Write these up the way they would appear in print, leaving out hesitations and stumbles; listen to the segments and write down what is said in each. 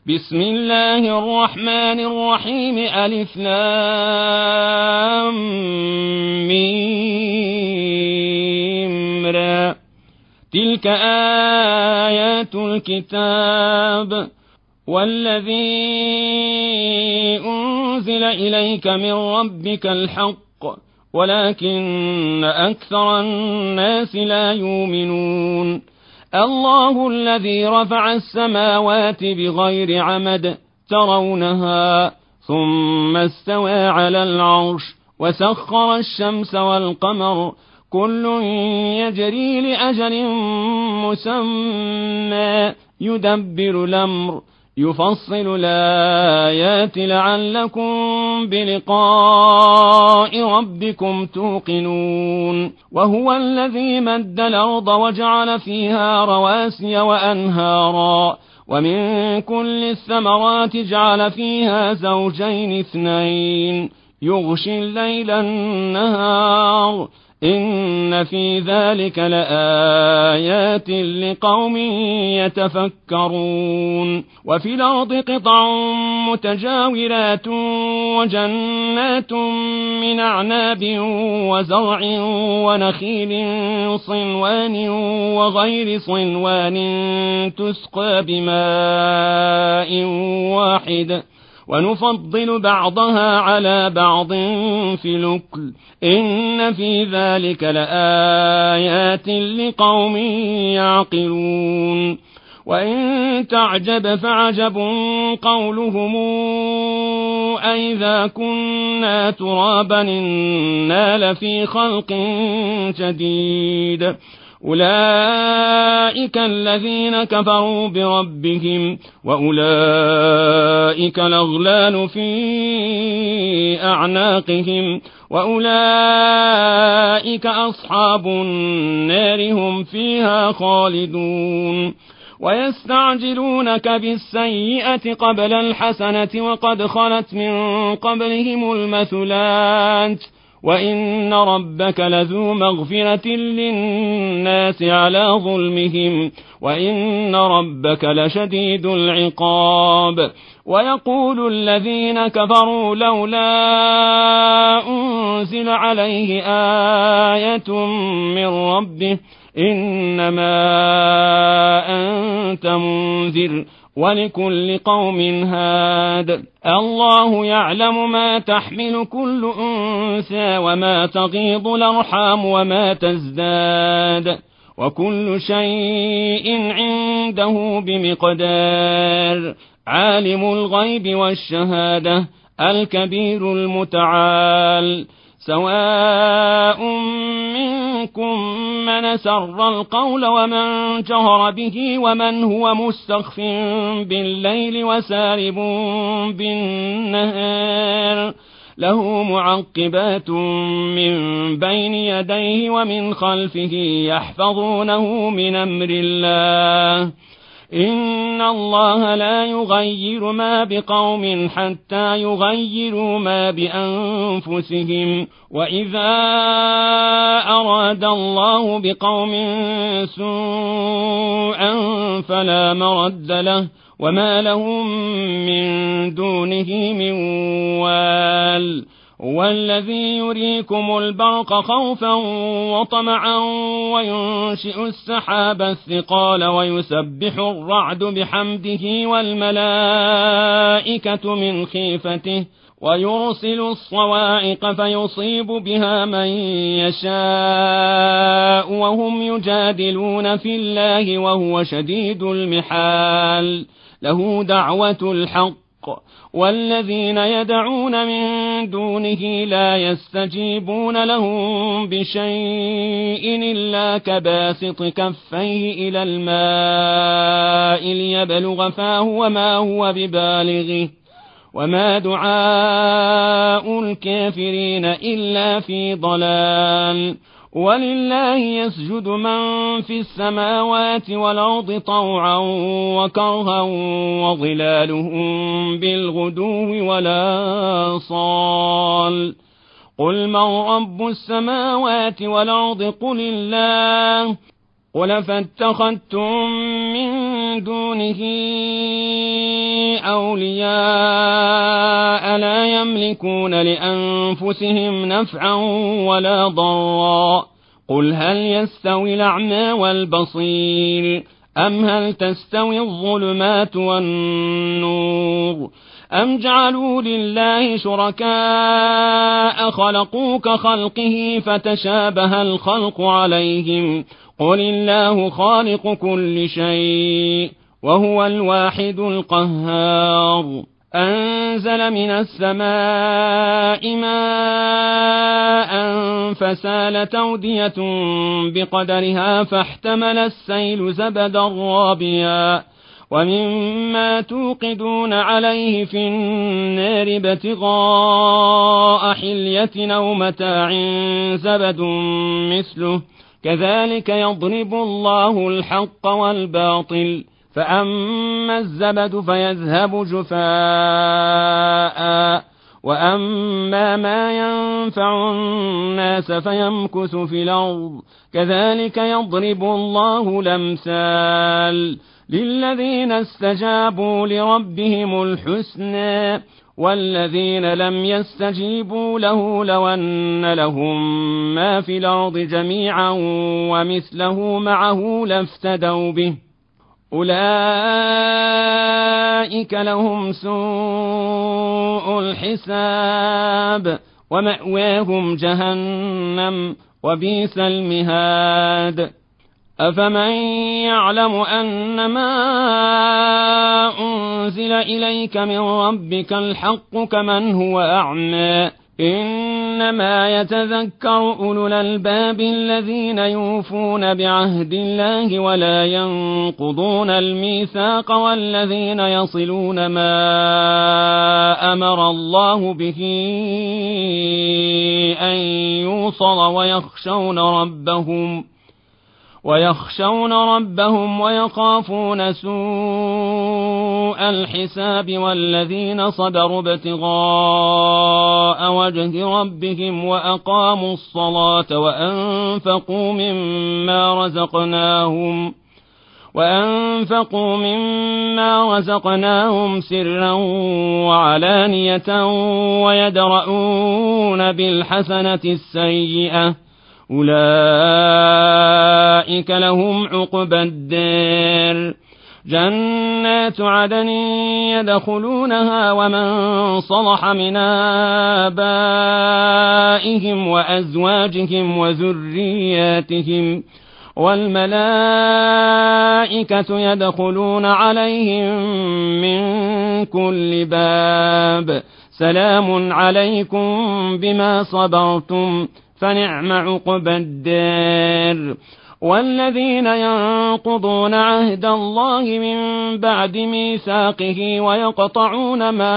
بسم الله الرحمن الرحيم ألف لام ميم را تلك آيات الكتاب والذي أنزل إليك من ربك الحق ولكن أكثر الناس لا يؤمنون الله الذي رفع السماوات بغير عمد ترونها ثم استوى على العرش وسخر الشمس والقمر كل يجري لأجل مسمى يدبر الأمر يفصل الآيات لعلكم بلقاء ربكم توقنون وهو الذي مد الأرض وجعل فيها رواسي وأنهارا ومن كل الثمرات جعل فيها زوجين اثنين يغشي الليل النهار إن في ذلك لآيات لقوم يتفكرون وفي الأرض قطع متجاورات وجنات من أعناب وزرع ونخيل صنوان وغير صنوان تسقى بماء واحد ونفضل بعضها على بعض في الأكل إن في ذلك لآيات لقوم يعقلون وإن تعجب فعجب قولهم أئذا كنا ترابا إنا لفي خلق جديد أولئك الذين كفروا بربهم وأولئك الأغلال في أعناقهم وأولئك أصحاب النار هم فيها خالدون ويستعجلونك بالسيئة قبل الحسنة وقد خلت من قبلهم المثلات وإن ربك لذو مغفرة للناس على ظلمهم وإن ربك لشديد العقاب ويقول الذين كفروا لولا أنزل عليه آية من ربه إنما أنت منذر ولكل قوم هاد الله يعلم ما تحمل كل أنثى وما تغيض الأرحام وما تزداد وكل شيء عنده بمقدار عالم الغيب والشهادة الكبير المتعال سواء منكم من سر القول ومن جهر به ومن هو مستخف بالليل وسارب بالنهار له معقبات من بين يديه ومن خلفه يحفظونه من أمر الله إن الله لا يغير ما بقوم حتى يغيروا ما بأنفسهم وإذا أراد الله بقوم سوءا فلا مرد له وما لهم من دونه من وال والذي يريكم البرق خوفا وطمعا وينشئ السحاب الثقال ويسبح الرعد بحمده والملائكة من خيفته ويرسل الصواعق فيصيب بها من يشاء وهم يجادلون في الله وهو شديد المحال له دعوة الحق والذين يدعون من دونه لا يستجيبون لهم بشيء إلا كباسط كفيه إلى الماء ليبلغ فاه وما هو ببالغه وما دعاء الكافرين إلا في ضلال ولله يسجد من في السماوات والأرض طوعا وكرها وظلالهم بالغدو ولا صال قل من رب السماوات والأرض قل الله قل فاتخذتم من دونه أولياء لا يملكون لأنفسهم نفعا ولا ضرا قل هل يستوي الأعمى والبصير أم هل تستوي الظلمات والنور أم جعلوا لله شركاء خلقوا كخلقه فتشابه الخلق عليهم قل الله خالق كل شيء وهو الواحد القهار أنزل من السماء ماء فسالت أودية بقدرها فاحتمل السيل زبدا رابيا ومما توقدون عليه في النار ابتغاء حلية أو متاع زبد مثله كذلك يضرب الله الحق والباطل فأما الزبد فيذهب جفاء وأما ما ينفع الناس فيمكث في الأرض كذلك يضرب الله الأمثال للذين استجابوا لربهم الحسنى والذين لم يستجيبوا له لو أن لهم ما في الأرض جميعا ومثله معه لافتدوا به أولئك لهم سوء الحساب ومأواهم جهنم وبئس المهاد أفمن يعلم أنما أنزل إليك من ربك الحق كمن هو أعمى إنما يتذكر أولو الألباب الذين يوفون بعهد الله ولا ينقضون الميثاق والذين يصلون ما أمر الله به أن يوصل ويخشون ربهم ويخافون سوء الحساب والذين صبروا ابتغاء وجه ربهم وأقاموا الصلاة وأنفقوا مما رزقناهم سرا وعلانية ويدرؤون بالحسنة السيئة أولئك لهم عقبى الدار جنات عدن يدخلونها ومن صلح من آبائهم وأزواجهم وذرياتهم والملائكة يدخلون عليهم من كل باب سلام عليكم بما صبرتم فنعم عقبى الدار والذين ينقضون عهد الله من بعد ميثاقه ويقطعون ما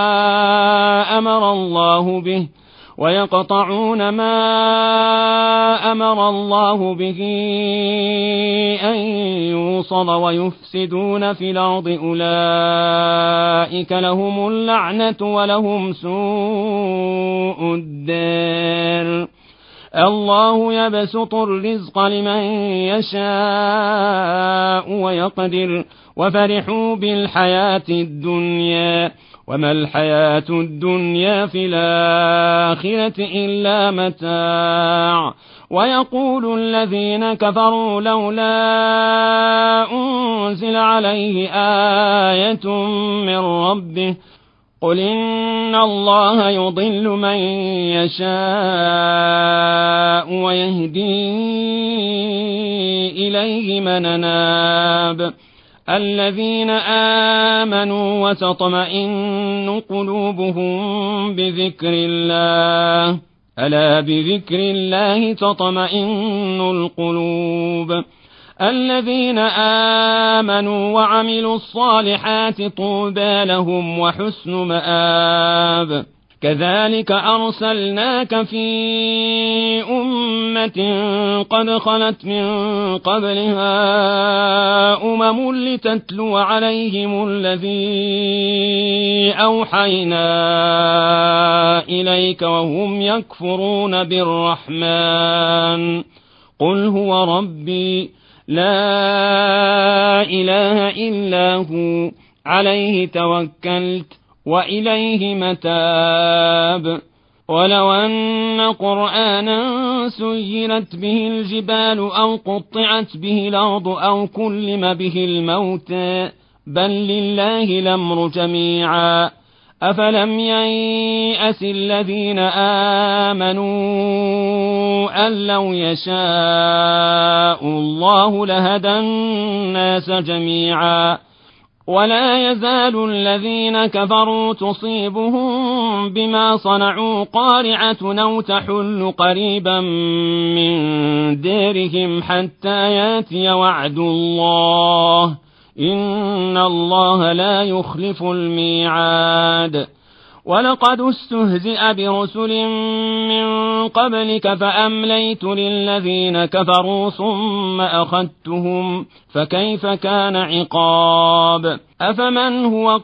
أمر الله به أن يوصل ويفسدون في الأرض أولئك لهم اللعنة ولهم سوء الدار الله يبسط الرزق لمن يشاء ويقدر وفرحوا بالحياة الدنيا وما الحياة الدنيا في الآخرة إلا متاع ويقول الذين كفروا لولا أنزل عليه آية من ربه قل إن الله يضل من يشاء ويهدي إليه من أناب الذين آمنوا وتطمئن قلوبهم بذكر الله ألا بذكر الله تطمئن القلوب الذين آمنوا وعملوا الصالحات طوبى لهم وحسن مآب كذلك أرسلناك في أمة قد خلت من قبلها لتتلو عليهم الذي أوحينا إليك وهم يكفرون بالرحمن قل هو ربي لا إله إلا هو عليه توكلت وإليه متاب. ولو أن قرآنا سيرت به الجبال أو قطعت به الأرض أو كلم به الموتى بل لله الأمر جميعا. أفلم ييأس الذين آمنوا أن لو يشاء الله لهدى الناس جميعا. ولا يزال الذين كفروا تصيبهم بما صنعوا قارعة أو تحل قريبا من ديرهم حتى ياتي وعد الله إن الله لا يخلف الميعاد. ولقد استهزئ برسل من قبلك فأمليت للذين كفروا ثم أخذتهم فكيف كان عقاب. أفمن هو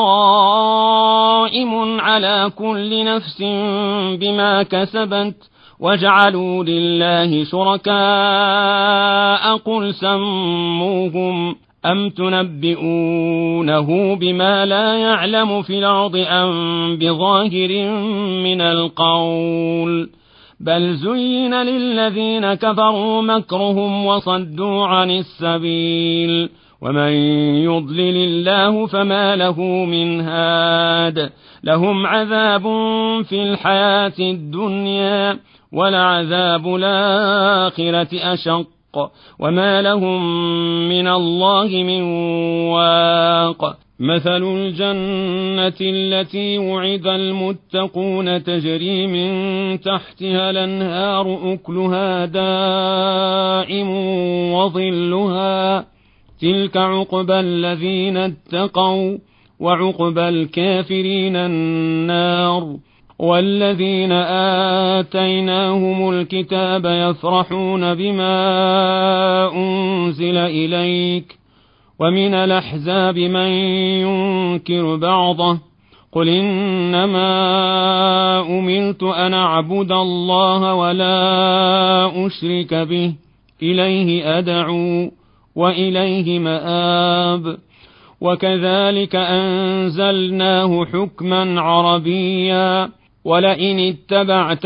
قائم على كل نفس بما كسبت وجعلوا لله شركاء قل سموهم أم تنبئونه بما لا يعلم في الأرض أم بظاهر من القول بل زين للذين كفروا مكرهم وصدوا عن السبيل ومن يضلل الله فما له من هاد. لهم عذاب في الحياة الدنيا ولعذاب الآخرة أشق وما لهم من الله من واق. مثل الجنة التي وعد المتقون تجري من تحتها الأنهار أكلها دائم وظلها تلك عقبى الذين اتقوا وعقبى الكافرين النار. والذين آتيناهم الكتاب يفرحون بما أنزل إليك ومن الأحزاب من ينكر بعضه قل إنما أمرت أن أعبد الله ولا أشرك به إليه أدعو وإليه مآب. وكذلك أنزلناه حكما عربيا ولئن اتبعت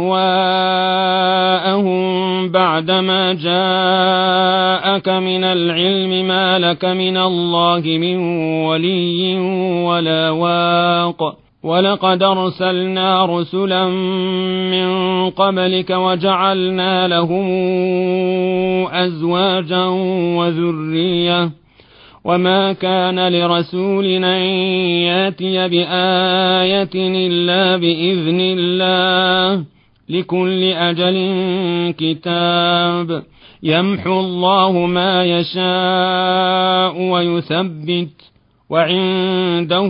أهواءهم بعدما جاءك من العلم ما لك من الله من ولي ولا واق. ولقد أرسلنا رسلا من قبلك وجعلنا لهم أزواجا وذرية وما كان لرسول أن ياتي بآية إلا بإذن الله لكل أجل كتاب. يمحو الله ما يشاء ويثبت وعنده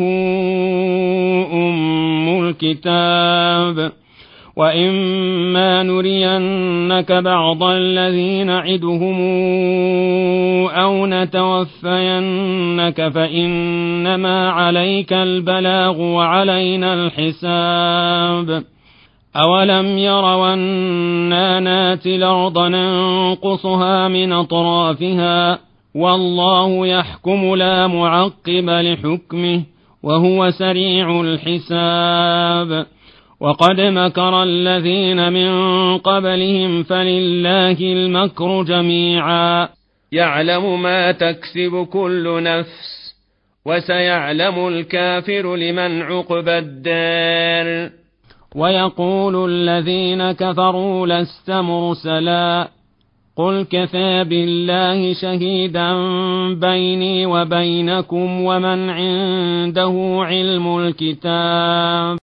أم الكتاب. وإما نرينك بعض الذي نعدهم أو نتوفينك فإنما عليك البلاغ وعلينا الحساب. أولم يروا أنا ناتي الأرض ننقصها من أطرافها والله يحكم لا معقب لحكمه وهو سريع الحساب. وقد مكر الذين من قبلهم فلله المكر جميعا يعلم ما تكسب كل نفس وسيعلم الكافر لمن عقبى الدار. ويقول الذين كفروا لست مرسلا قل كفى بالله شهيدا بيني وبينكم ومن عنده علم الكتاب.